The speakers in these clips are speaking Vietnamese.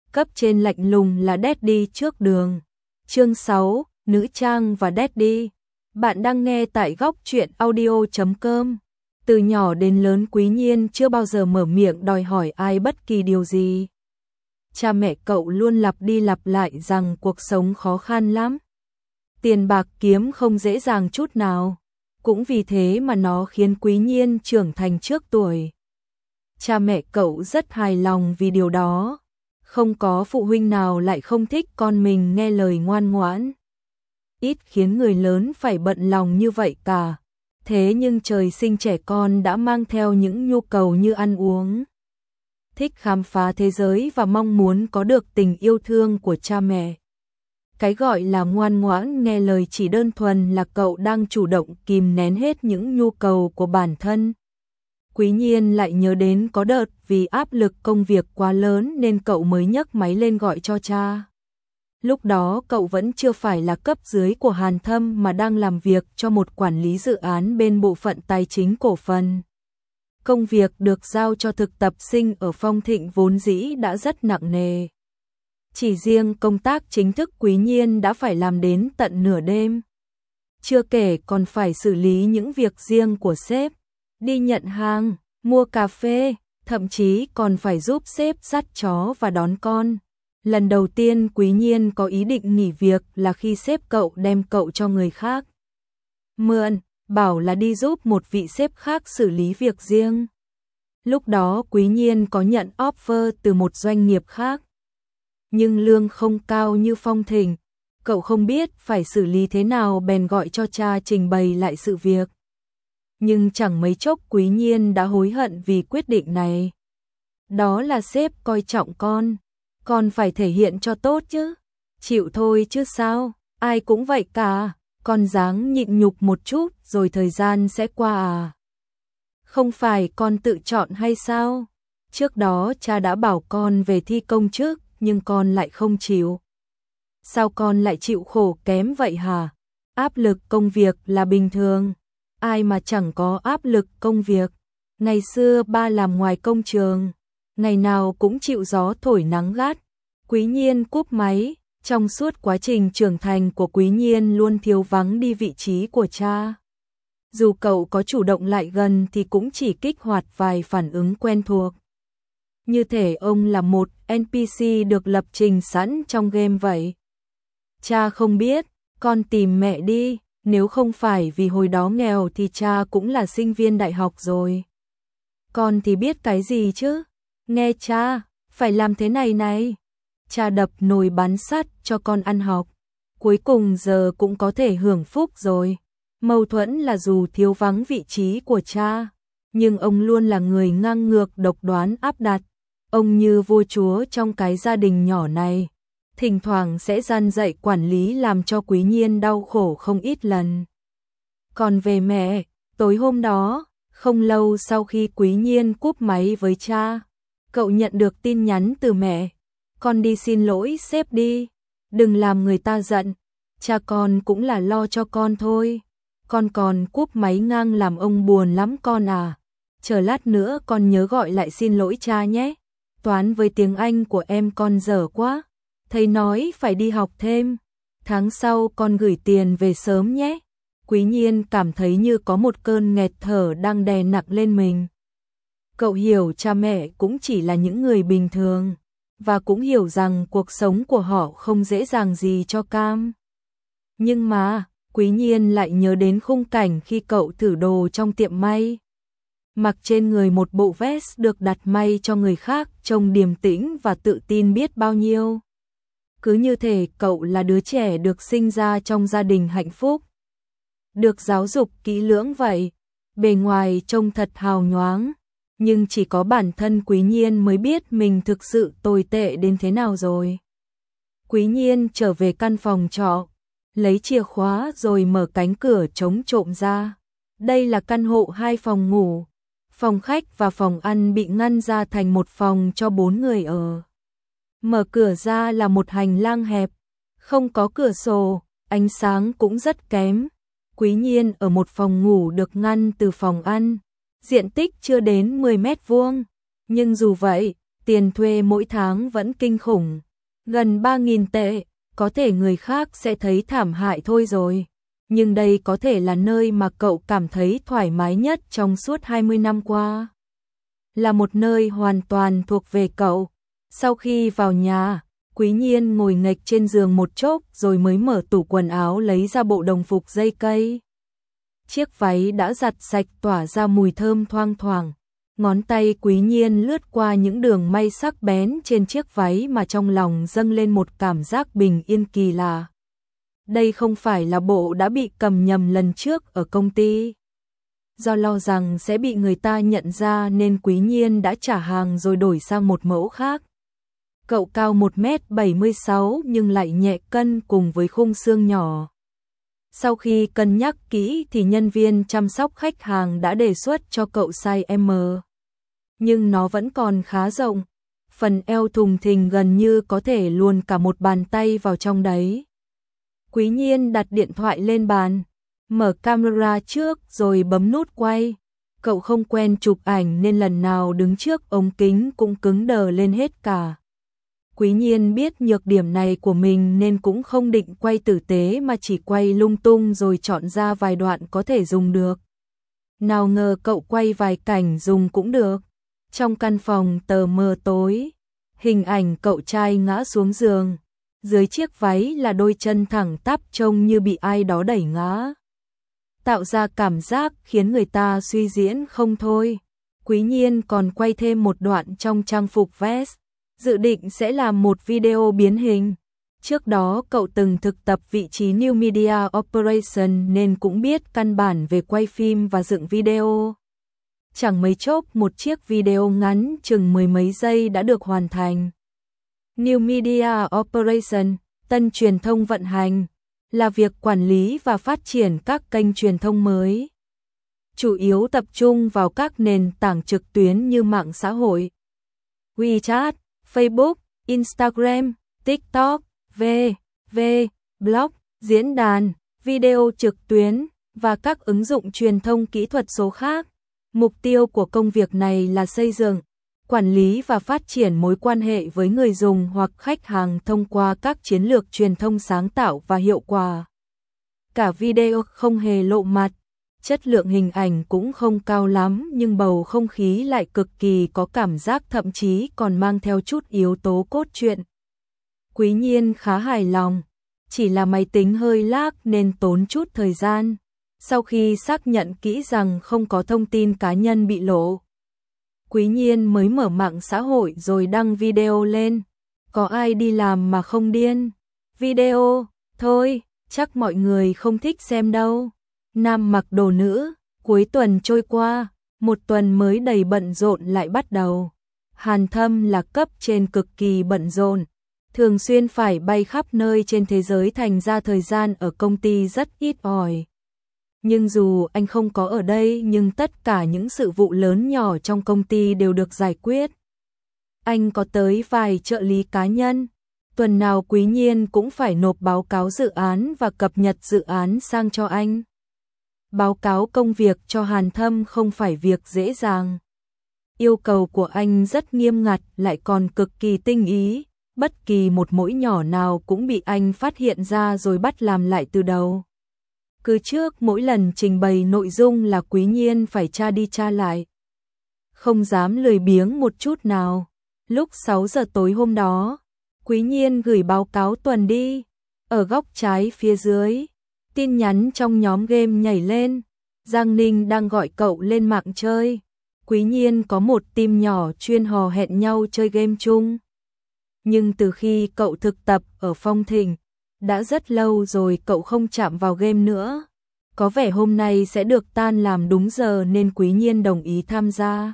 cấp trên lạnh lùng là Daddy trước đường. Chương 6, Nữ trang và Daddy. Bạn đang nghe tại góc truyện audio.com. Từ nhỏ đến lớn Quý Nhiên chưa bao giờ mở miệng đòi hỏi ai bất kỳ điều gì. Cha mẹ cậu luôn lặp đi lặp lại rằng cuộc sống khó khăn lắm. Tiền bạc kiếm không dễ dàng chút nào. Cũng vì thế mà nó khiến Quý Nhiên trưởng thành trước tuổi. Cha mẹ cậu rất hài lòng vì điều đó. Không có phụ huynh nào lại không thích con mình nghe lời ngoan ngoãn. Ít khiến người lớn phải bận lòng như vậy cả. Thế nhưng trời sinh trẻ con đã mang theo những nhu cầu như ăn uống, thích khám phá thế giới và mong muốn có được tình yêu thương của cha mẹ. Cái gọi là ngoan ngoãn nghe lời chỉ đơn thuần là cậu đang chủ động kìm nén hết những nhu cầu của bản thân. Quý Nhiên lại nhớ đến có đợt vì áp lực công việc quá lớn nên cậu mới nhấc máy lên gọi cho cha. Lúc đó cậu vẫn chưa phải là cấp dưới của Hàn Thâm mà đang làm việc cho một quản lý dự án bên bộ phận tài chính cổ phần. Công việc được giao cho thực tập sinh ở Phong Thịnh vốn dĩ đã rất nặng nề. Chỉ riêng công tác chính thức Quý Nhiên đã phải làm đến tận nửa đêm. Chưa kể còn phải xử lý những việc riêng của sếp, đi nhận hàng, mua cà phê, thậm chí còn phải giúp sếp dắt chó và đón con. Lần đầu tiên Quý Nhiên có ý định nghỉ việc là khi sếp cậu đem cậu cho người khác mượn, bảo là đi giúp một vị sếp khác xử lý việc riêng. Lúc đó Quý Nhiên có nhận offer từ một doanh nghiệp khác, nhưng lương không cao như Phong Thịnh. Cậu không biết phải xử lý thế nào bèn gọi cho cha trình bày lại sự việc. Nhưng chẳng mấy chốc Quý Nhiên đã hối hận vì quyết định này. Đó là sếp coi trọng con phải thể hiện cho tốt chứ. Chịu thôi chứ sao, ai cũng vậy cả, con ráng nhịn nhục một chút rồi thời gian sẽ qua à. Không phải con tự chọn hay sao? Trước đó cha đã bảo con về thi công chức, nhưng con lại không chịu. Sao con lại chịu khổ kém vậy hả? Áp lực công việc là bình thường. Ai mà chẳng có áp lực công việc. Ngày xưa ba làm ngoài công trường, ngày nào cũng chịu gió thổi nắng gắt. Quý Nhiên cúp máy. Trong suốt quá trình trưởng thành của Quý Nhiên luôn thiếu vắng đi vị trí của cha. Dù cậu có chủ động lại gần thì cũng chỉ kích hoạt vài phản ứng quen thuộc. Như thể ông là một NPC được lập trình sẵn trong game vậy. Cha không biết, con tìm mẹ đi, nếu không phải vì hồi đó nghèo thì cha cũng là sinh viên đại học rồi. Con thì biết cái gì chứ? Nghe cha, phải làm thế này này. Cha đập nồi bán sắt cho con ăn học. Cuối cùng giờ cũng có thể hưởng phúc rồi. Mâu thuẫn là dù thiếu vắng vị trí của cha, nhưng ông luôn là người ngang ngược độc đoán áp đặt. Ông như vua chúa trong cái gia đình nhỏ này. Thỉnh thoảng sẽ gian dạy quản lý làm cho Quý Nhiên đau khổ không ít lần. Còn về mẹ, tối hôm đó, không lâu sau khi Quý Nhiên cúp máy với cha, cậu nhận được tin nhắn từ mẹ. Con đi xin lỗi sếp đi, đừng làm người ta giận, cha con cũng là lo cho con thôi. Con còn cúp máy ngang làm ông buồn lắm con à. Chờ lát nữa con nhớ gọi lại xin lỗi cha nhé. Toán với tiếng Anh của em con dở quá, thầy nói phải đi học thêm. Tháng sau con gửi tiền về sớm nhé. Quý Nhiên cảm thấy như có một cơn nghẹt thở đang đè nặng lên mình. Cậu hiểu cha mẹ cũng chỉ là những người bình thường, và cũng hiểu rằng cuộc sống của họ không dễ dàng gì cho cam. Nhưng mà, Quý Nhiên lại nhớ đến khung cảnh khi cậu thử đồ trong tiệm may. Mặc trên người một bộ vest được đặt may cho người khác trông điềm tĩnh và tự tin biết bao nhiêu. Cứ như thể cậu là đứa trẻ được sinh ra trong gia đình hạnh phúc, được giáo dục kỹ lưỡng vậy. Bề ngoài trông thật hào nhoáng, nhưng chỉ có bản thân Quý Nhiên mới biết mình thực sự tồi tệ đến thế nào rồi. Quý Nhiên trở về căn phòng trọ, lấy chìa khóa rồi mở cánh cửa chống trộm ra. Đây là căn hộ 2 phòng ngủ, phòng khách và phòng ăn bị ngăn ra thành một phòng cho 4 người ở. Mở cửa ra là một hành lang hẹp, không có cửa sổ, ánh sáng cũng rất kém. Quý Nhiên ở một phòng ngủ được ngăn từ phòng ăn, diện tích chưa đến 10 mét vuông, nhưng dù vậy, tiền thuê mỗi tháng vẫn kinh khủng, gần 3.000 tệ, có thể người khác sẽ thấy thảm hại thôi rồi. Nhưng đây có thể là nơi mà cậu cảm thấy thoải mái nhất trong suốt 20 năm qua. Là một nơi hoàn toàn thuộc về cậu. Sau khi vào nhà, Quý Nhiên ngồi nghệch trên giường một chốc rồi mới mở tủ quần áo lấy ra bộ đồng phục dây cây. Chiếc váy đã giặt sạch tỏa ra mùi thơm thoang thoảng. Ngón tay Quý Nhiên lướt qua những đường may sắc bén trên chiếc váy mà trong lòng dâng lên một cảm giác bình yên kỳ lạ. Đây không phải là bộ đã bị cầm nhầm lần trước ở công ty. Do lo rằng sẽ bị người ta nhận ra nên Quý Nhiên đã trả hàng rồi đổi sang một mẫu khác. Cậu cao 1m76 nhưng lại nhẹ cân cùng với khung xương nhỏ. Sau khi cân nhắc kỹ thì nhân viên chăm sóc khách hàng đã đề xuất cho cậu size M. Nhưng nó vẫn còn khá rộng. Phần eo thùng thình gần như có thể luồn cả một bàn tay vào trong đấy. Quý Nhiên đặt điện thoại lên bàn, mở camera trước rồi bấm nút quay. Cậu không quen chụp ảnh nên lần nào đứng trước ống kính cũng cứng đờ lên hết cả. Quý Nhiên biết nhược điểm này của mình nên cũng không định quay tử tế mà chỉ quay lung tung rồi chọn ra vài đoạn có thể dùng được. Nào ngờ cậu quay vài cảnh dùng cũng được. Trong căn phòng tờ mờ tối, hình ảnh cậu trai ngã xuống giường. Dưới chiếc váy là đôi chân thẳng tắp trông như bị ai đó đẩy ngã. Tạo ra cảm giác khiến người ta suy diễn không thôi. Quý Nhiên còn quay thêm một đoạn trong trang phục vest, dự định sẽ làm một video biến hình. Trước đó cậu từng thực tập vị trí New Media Operation nên cũng biết căn bản về quay phim và dựng video. Chẳng mấy chốc một chiếc video ngắn chừng mười mấy giây đã được hoàn thành. New Media Operation, tân truyền thông vận hành, là việc quản lý và phát triển các kênh truyền thông mới. Chủ yếu tập trung vào các nền tảng trực tuyến như mạng xã hội, WeChat, Facebook, Instagram, TikTok, blog, diễn đàn, video trực tuyến và các ứng dụng truyền thông kỹ thuật số khác. Mục tiêu của công việc này là xây dựng, quản lý và phát triển mối quan hệ với người dùng hoặc khách hàng thông qua các chiến lược truyền thông sáng tạo và hiệu quả. Cả video không hề lộ mặt, chất lượng hình ảnh cũng không cao lắm nhưng bầu không khí lại cực kỳ có cảm giác, thậm chí còn mang theo chút yếu tố cốt truyện. Quý Nhiên khá hài lòng, chỉ là máy tính hơi lag nên tốn chút thời gian. Sau khi xác nhận kỹ rằng không có thông tin cá nhân bị lộ, Quý Nhiên mới mở mạng xã hội rồi đăng video lên. Có ai đi làm mà không điên? Video, thôi, chắc mọi người không thích xem đâu. Nam mặc đồ nữ, cuối tuần trôi qua, một tuần mới đầy bận rộn lại bắt đầu. Hàn Thâm là cấp trên cực kỳ bận rộn, thường xuyên phải bay khắp nơi trên thế giới thành ra thời gian ở công ty rất ít ỏi. Nhưng dù anh không có ở đây nhưng tất cả những sự vụ lớn nhỏ trong công ty đều được giải quyết. Anh có tới vài trợ lý cá nhân. Tuần nào Quý Nhiên cũng phải nộp báo cáo dự án và cập nhật dự án sang cho anh. Báo cáo công việc cho Hàn Thâm không phải việc dễ dàng. Yêu cầu của anh rất nghiêm ngặt lại còn cực kỳ tinh ý. Bất kỳ một lỗi nhỏ nào cũng bị anh phát hiện ra rồi bắt làm lại từ đầu. Cứ trước mỗi lần trình bày nội dung là Quý Nhiên phải tra đi tra lại. Không dám lười biếng một chút nào. Lúc 6 giờ tối hôm đó, Quý Nhiên gửi báo cáo tuần đi. Ở góc trái phía dưới, tin nhắn trong nhóm game nhảy lên. Giang Ninh đang gọi cậu lên mạng chơi. Quý Nhiên có một team nhỏ chuyên hò hẹn nhau chơi game chung. Nhưng từ khi cậu thực tập ở Phong Thịnh, đã rất lâu rồi cậu không chạm vào game nữa. Có vẻ hôm nay sẽ được tan làm đúng giờ nên Quý Nhiên đồng ý tham gia.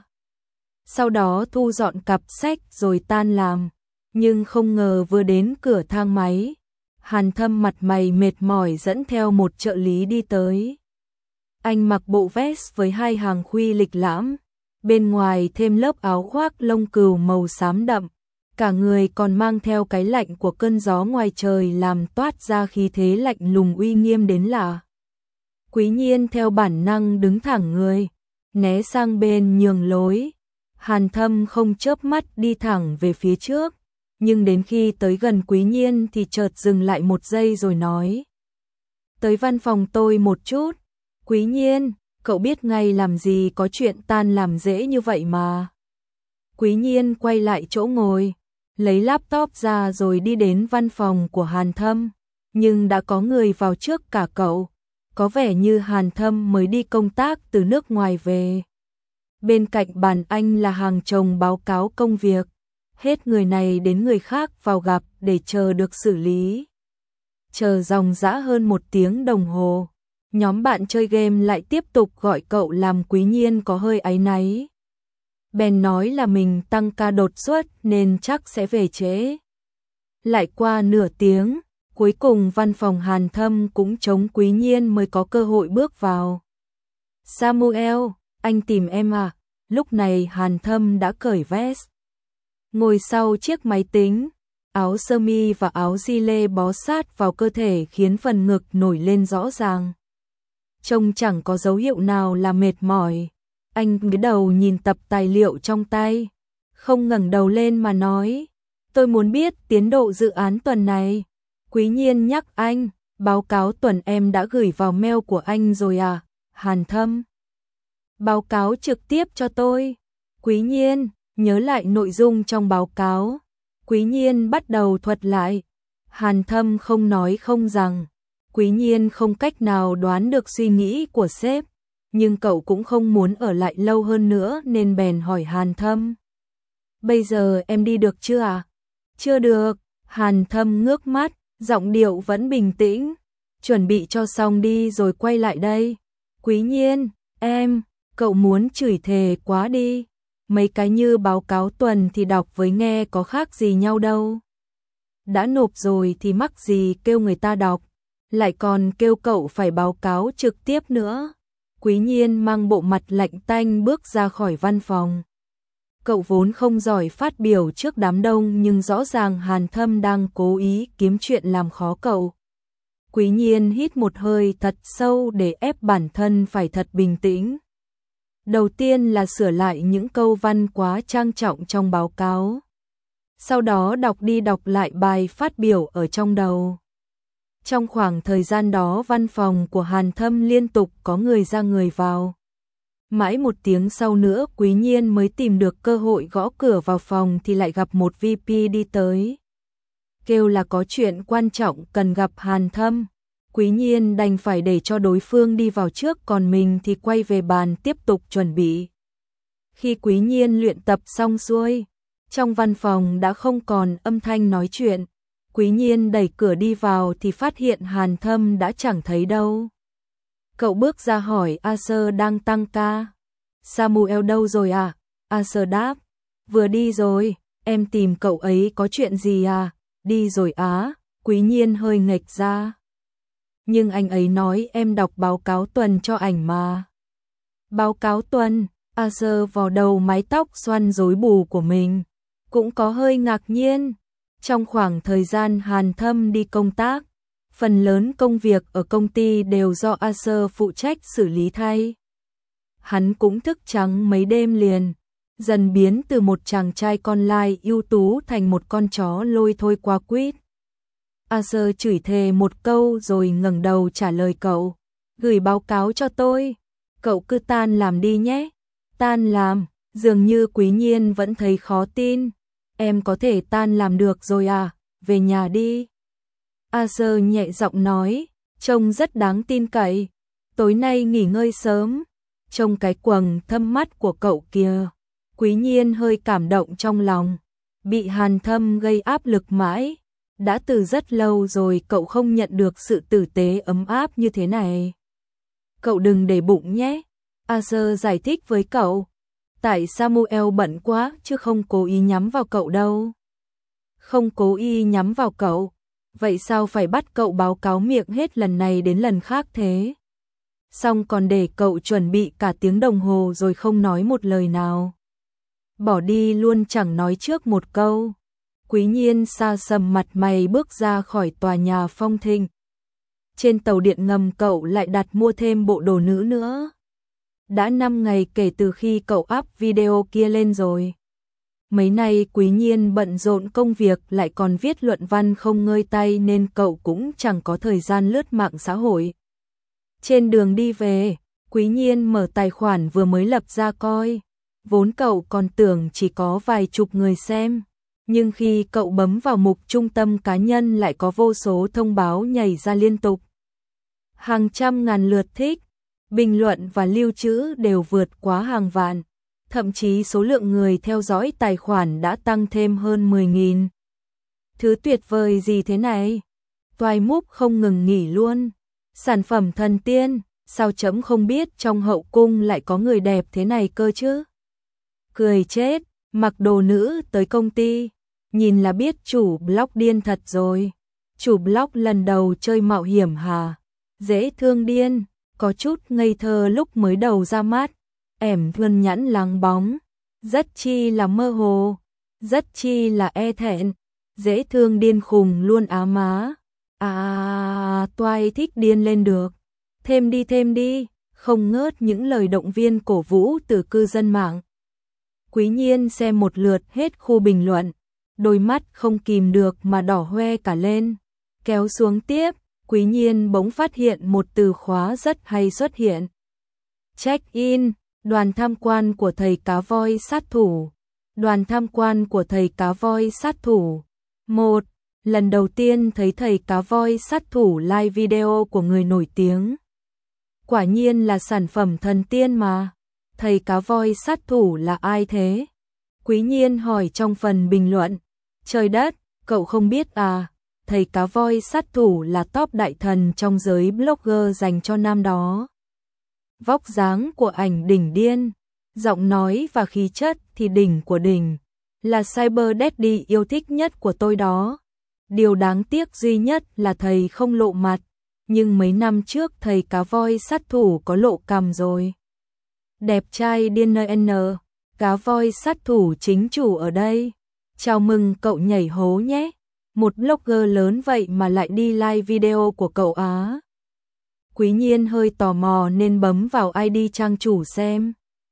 Sau đó thu dọn cặp sách rồi tan làm. Nhưng không ngờ vừa đến cửa thang máy, Hàn Thâm mặt mày mệt mỏi dẫn theo một trợ lý đi tới. Anh mặc bộ vest với hai hàng khuy lịch lãm, bên ngoài thêm lớp áo khoác lông cừu màu xám đậm. Cả người còn mang theo cái lạnh của cơn gió ngoài trời làm toát ra khí thế lạnh lùng uy nghiêm đến lạ. Quý Nhiên theo bản năng đứng thẳng người, né sang bên nhường lối. Hàn Thâm không chớp mắt đi thẳng về phía trước, nhưng đến khi tới gần Quý Nhiên thì chợt dừng lại một giây rồi nói. Tới văn phòng tôi một chút. Quý Nhiên, cậu biết ngay làm gì có chuyện tan làm dễ như vậy mà. Quý Nhiên quay lại chỗ ngồi, lấy laptop ra rồi đi đến văn phòng của Hàn Thâm, nhưng đã có người vào trước cả cậu, có vẻ như Hàn Thâm mới đi công tác từ nước ngoài về. Bên cạnh bàn anh là hàng chồng báo cáo công việc, hết người này đến người khác vào gặp để chờ được xử lý. Chờ dòng dã hơn 1 tiếng đồng hồ, nhóm bạn chơi game lại tiếp tục gọi cậu làm Quý Nhiên có hơi áy náy. Bèn nói là mình tăng ca đột xuất nên chắc sẽ về trễ. Lại qua nửa tiếng, cuối cùng văn phòng Hàn Thâm cũng trống, Quý Nhiên mới có cơ hội bước vào. Samuel, anh tìm em à? Lúc này Hàn Thâm đã cởi vest, ngồi sau chiếc máy tính, áo sơ mi và áo gi-lê bó sát vào cơ thể khiến phần ngực nổi lên rõ ràng. Trông chẳng có dấu hiệu nào là mệt mỏi. Anh cúi đầu nhìn tập tài liệu trong tay, không ngẩng đầu lên mà nói, tôi muốn biết tiến độ dự án tuần này. Quý Nhiên nhắc anh, báo cáo tuần em đã gửi vào mail của anh rồi à? Hàn Thâm, báo cáo trực tiếp cho tôi. Quý Nhiên nhớ lại nội dung trong báo cáo. Quý Nhiên bắt đầu thuật lại. Hàn Thâm không nói không rằng. Quý Nhiên không cách nào đoán được suy nghĩ của sếp, nhưng cậu cũng không muốn ở lại lâu hơn nữa nên bèn hỏi Hàn Thâm. Bây giờ em đi được chưa à? Chưa được. Hàn Thâm ngước mắt, giọng điệu vẫn bình tĩnh. Chuẩn bị cho xong đi rồi quay lại đây. Quý Nhiên, em, cậu muốn chửi thề quá đi. Mấy cái như báo cáo tuần thì đọc với nghe có khác gì nhau đâu. Đã nộp rồi thì mắc gì kêu người ta đọc, lại còn kêu cậu phải báo cáo trực tiếp nữa. Quý Nhiên mang bộ mặt lạnh tanh bước ra khỏi văn phòng. Cậu vốn không giỏi phát biểu trước đám đông nhưng rõ ràng Hàn Thâm đang cố ý kiếm chuyện làm khó cậu. Quý Nhiên hít một hơi thật sâu để ép bản thân phải thật bình tĩnh. Đầu tiên là sửa lại những câu văn quá trang trọng trong báo cáo. Sau đó đọc đi đọc lại bài phát biểu ở trong đầu. Trong khoảng thời gian đó văn phòng của Hàn Thâm liên tục có người ra người vào. Mãi 1 tiếng sau nữa Quý Nhiên mới tìm được cơ hội gõ cửa vào phòng thì lại gặp một VP đi tới. Kêu là có chuyện quan trọng cần gặp Hàn Thâm. Quý Nhiên đành phải để cho đối phương đi vào trước, còn mình thì quay về bàn tiếp tục chuẩn bị. Khi Quý Nhiên luyện tập xong xuôi, trong văn phòng đã không còn âm thanh nói chuyện. Quý Nhiên đẩy cửa đi vào thì phát hiện Hàn Thâm đã chẳng thấy đâu. Cậu bước ra hỏi Acer đang tăng ca. Samuel đâu rồi à? Acer đáp, vừa đi rồi, em tìm cậu ấy có chuyện gì à? Đi rồi á. Quý Nhiên hơi nghệch ra. Nhưng anh ấy nói em đọc báo cáo tuần cho ảnh mà. Báo cáo tuần? Acer vò đầu mái tóc xoăn rối bù của mình, cũng có hơi ngạc nhiên. Trong khoảng thời gian Hàn Thâm đi công tác, phần lớn công việc ở công ty đều do Acer phụ trách xử lý thay. Hắn cũng thức trắng mấy đêm liền, dần biến từ một chàng trai con lai ưu tú thành một con chó lôi thôi qua quýt. Acer chửi thề một câu rồi ngẩng đầu trả lời cậu, gửi báo cáo cho tôi, cậu cứ tan làm đi nhé. Tan làm? Dường như Quý Nhiên vẫn thấy khó tin. Em có thể tan làm được rồi à? Về nhà đi. Acer nhẹ giọng nói, trông rất đáng tin cậy. Tối nay nghỉ ngơi sớm. Trông cái quầng thâm mắt của cậu kìa. Quý Nhiên hơi cảm động trong lòng. Bị Hàn Thâm gây áp lực mãi. Đã từ rất lâu rồi cậu không nhận được sự tử tế ấm áp như thế này. Cậu đừng để bụng nhé. Acer giải thích với cậu. Tại Samuel bận quá chứ không cố ý nhắm vào cậu đâu. Không cố ý nhắm vào cậu. Vậy sao phải bắt cậu báo cáo miệng hết lần này đến lần khác thế? Xong còn để cậu chuẩn bị cả tiếng đồng hồ rồi không nói một lời nào. Bỏ đi luôn chẳng nói trước một câu. Quý Nhiên xa sầm mặt mày bước ra khỏi tòa nhà Phong Thịnh. Trên tàu điện ngầm cậu lại đặt mua thêm bộ đồ nữ nữa. đã 5 ngày kể từ khi cậu up video kia lên rồi. Mấy nay Quý Nhiên bận rộn công việc lại còn viết luận văn không ngơi tay nên cậu cũng chẳng có thời gian lướt mạng xã hội. Trên đường đi về, Quý Nhiên mở tài khoản vừa mới lập ra coi. Vốn cậu còn tưởng chỉ có vài chục người xem. Nhưng khi cậu bấm vào mục trung tâm cá nhân lại có vô số thông báo nhảy ra liên tục. Hàng trăm ngàn lượt thích, bình luận và lưu trữ đều vượt quá hàng vạn. Thậm chí số lượng người theo dõi tài khoản đã tăng thêm hơn 10.000. Thứ tuyệt vời gì thế này? Toài múc không ngừng nghỉ luôn. Sản phẩm thần tiên, sao chấm không biết trong hậu cung lại có người đẹp thế này cơ chứ? Cười chết, mặc đồ nữ tới công ty. Nhìn là biết chủ blog điên thật rồi. Chủ blog lần đầu chơi mạo hiểm hả? Dễ thương điên, có chút ngây thơ lúc mới đầu ra mắt. Ẻm thuần nhãn láng bóng, rất chi là mơ hồ, rất chi là e thẹn, dễ thương điên khùng luôn á má. Toài thích điên lên được. Thêm đi, không ngớt những lời động viên cổ vũ từ cư dân mạng. Quý Nhiên xem một lượt hết khu bình luận, đôi mắt không kìm được mà đỏ hoe cả lên. Kéo xuống tiếp, Quý Nhiên bỗng phát hiện một từ khóa rất hay xuất hiện. Check-in, đoàn tham quan của thầy cá voi sát thủ. Đoàn tham quan của thầy cá voi sát thủ. 1. Lần đầu tiên thấy thầy cá voi sát thủ live video của người nổi tiếng. Quả nhiên là sản phẩm thần tiên mà. Thầy cá voi sát thủ là ai thế? Quý Nhiên hỏi trong phần bình luận. Trời đất, cậu không biết à? Thầy cá voi sát thủ là top đại thần trong giới blogger dành cho nam đó. Vóc dáng của ảnh đỉnh điên, giọng nói và khí chất thì đỉnh của đỉnh, là Cyber Daddy yêu thích nhất của tôi đó. Điều đáng tiếc duy nhất là thầy không lộ mặt, nhưng mấy năm trước thầy cá voi sát thủ có lộ cằm rồi. Đẹp trai điên n, cá voi sát thủ chính chủ ở đây. Chào mừng cậu nhảy hố nhé. Một blogger lớn vậy mà lại đi live video của cậu á. Quý Nhiên hơi tò mò nên bấm vào ID trang chủ xem.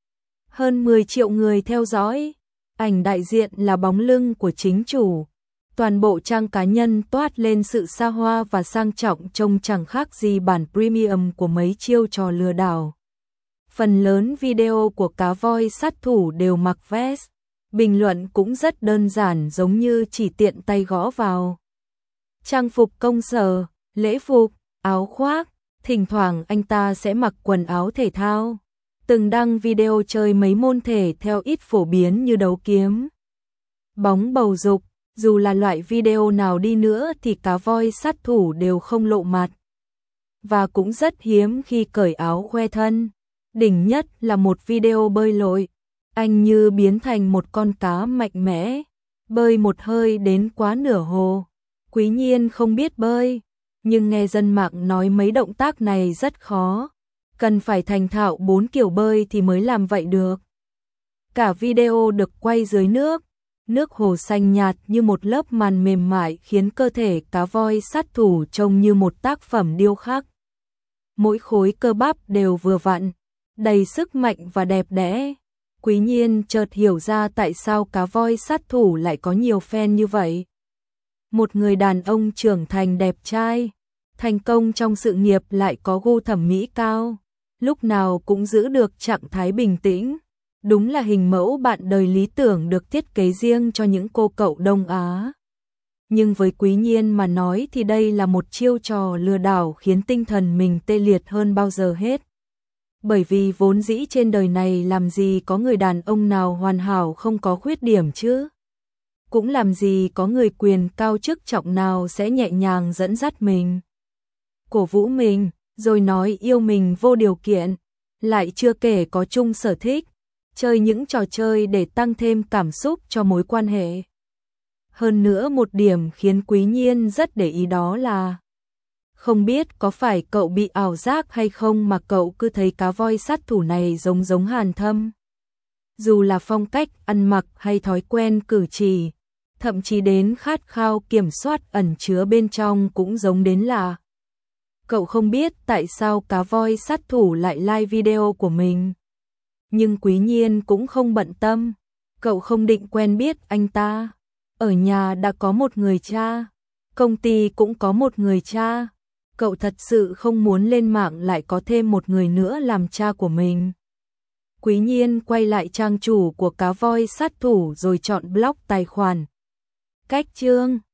Hơn 10 triệu người theo dõi. Ảnh đại diện là bóng lưng của chính chủ. Toàn bộ trang cá nhân toát lên sự xa hoa và sang trọng trông chẳng khác gì bản premium của mấy chiêu trò lừa đảo. Phần lớn video của cá voi sát thủ đều mặc vest. Bình luận cũng rất đơn giản giống như chỉ tiện tay gõ vào. Trang phục công sở, lễ phục, áo khoác, thỉnh thoảng anh ta sẽ mặc quần áo thể thao. Từng đăng video chơi mấy môn thể theo ít phổ biến như đấu kiếm, bóng bầu dục. Dù là loại video nào đi nữa thì cá voi sát thủ đều không lộ mặt. Và cũng rất hiếm khi cởi áo khoe thân. Đỉnh nhất là một video bơi lội. Anh như biến thành một con cá mạnh mẽ, bơi một hơi đến quá nửa hồ. Quý Nhiên không biết bơi, nhưng nghe dân mạng nói mấy động tác này rất khó. Cần phải thành thạo 4 kiểu bơi thì mới làm vậy được. Cả video được quay dưới nước. Nước hồ xanh nhạt như một lớp màn mềm mại khiến cơ thể cá voi sát thủ trông như một tác phẩm điêu khắc. Mỗi khối cơ bắp đều vừa vặn, đầy sức mạnh và đẹp đẽ. Quý Nhiên chợt hiểu ra tại sao cá voi sát thủ lại có nhiều fan như vậy. Một người đàn ông trưởng thành đẹp trai, thành công trong sự nghiệp lại có gu thẩm mỹ cao, lúc nào cũng giữ được trạng thái bình tĩnh. Đúng là hình mẫu bạn đời lý tưởng được thiết kế riêng cho những cô cậu Đông Á. Nhưng với Quý Nhiên mà nói thì đây là một chiêu trò lừa đảo khiến tinh thần mình tê liệt hơn bao giờ hết. Bởi vì vốn dĩ trên đời này làm gì có người đàn ông nào hoàn hảo không có khuyết điểm chứ. Cũng làm gì có người quyền cao chức trọng nào sẽ nhẹ nhàng dẫn dắt mình, cổ vũ mình, rồi nói yêu mình vô điều kiện. Lại chưa kể có chung sở thích, chơi những trò chơi để tăng thêm cảm xúc cho mối quan hệ. Hơn nữa một điểm khiến Quý Nhiên rất để ý đó là không biết có phải cậu bị ảo giác hay không mà cậu cứ thấy cá voi sát thủ này giống Hàn Thâm. Dù là phong cách ăn mặc hay thói quen cử chỉ, thậm chí đến khát khao kiểm soát ẩn chứa bên trong cũng giống đến lạ. Cậu không biết tại sao cá voi sát thủ lại like video của mình. nhưng Quý Nhiên cũng không bận tâm. Cậu không định quen biết anh ta. Ở nhà đã có một người cha, công ty cũng có một người cha. Cậu thật sự không muốn lên mạng lại có thêm một người nữa làm cha của mình. Quý Nhiên quay lại trang chủ của Cá Voi Sát Thủ rồi chọn block tài khoản. Cách chương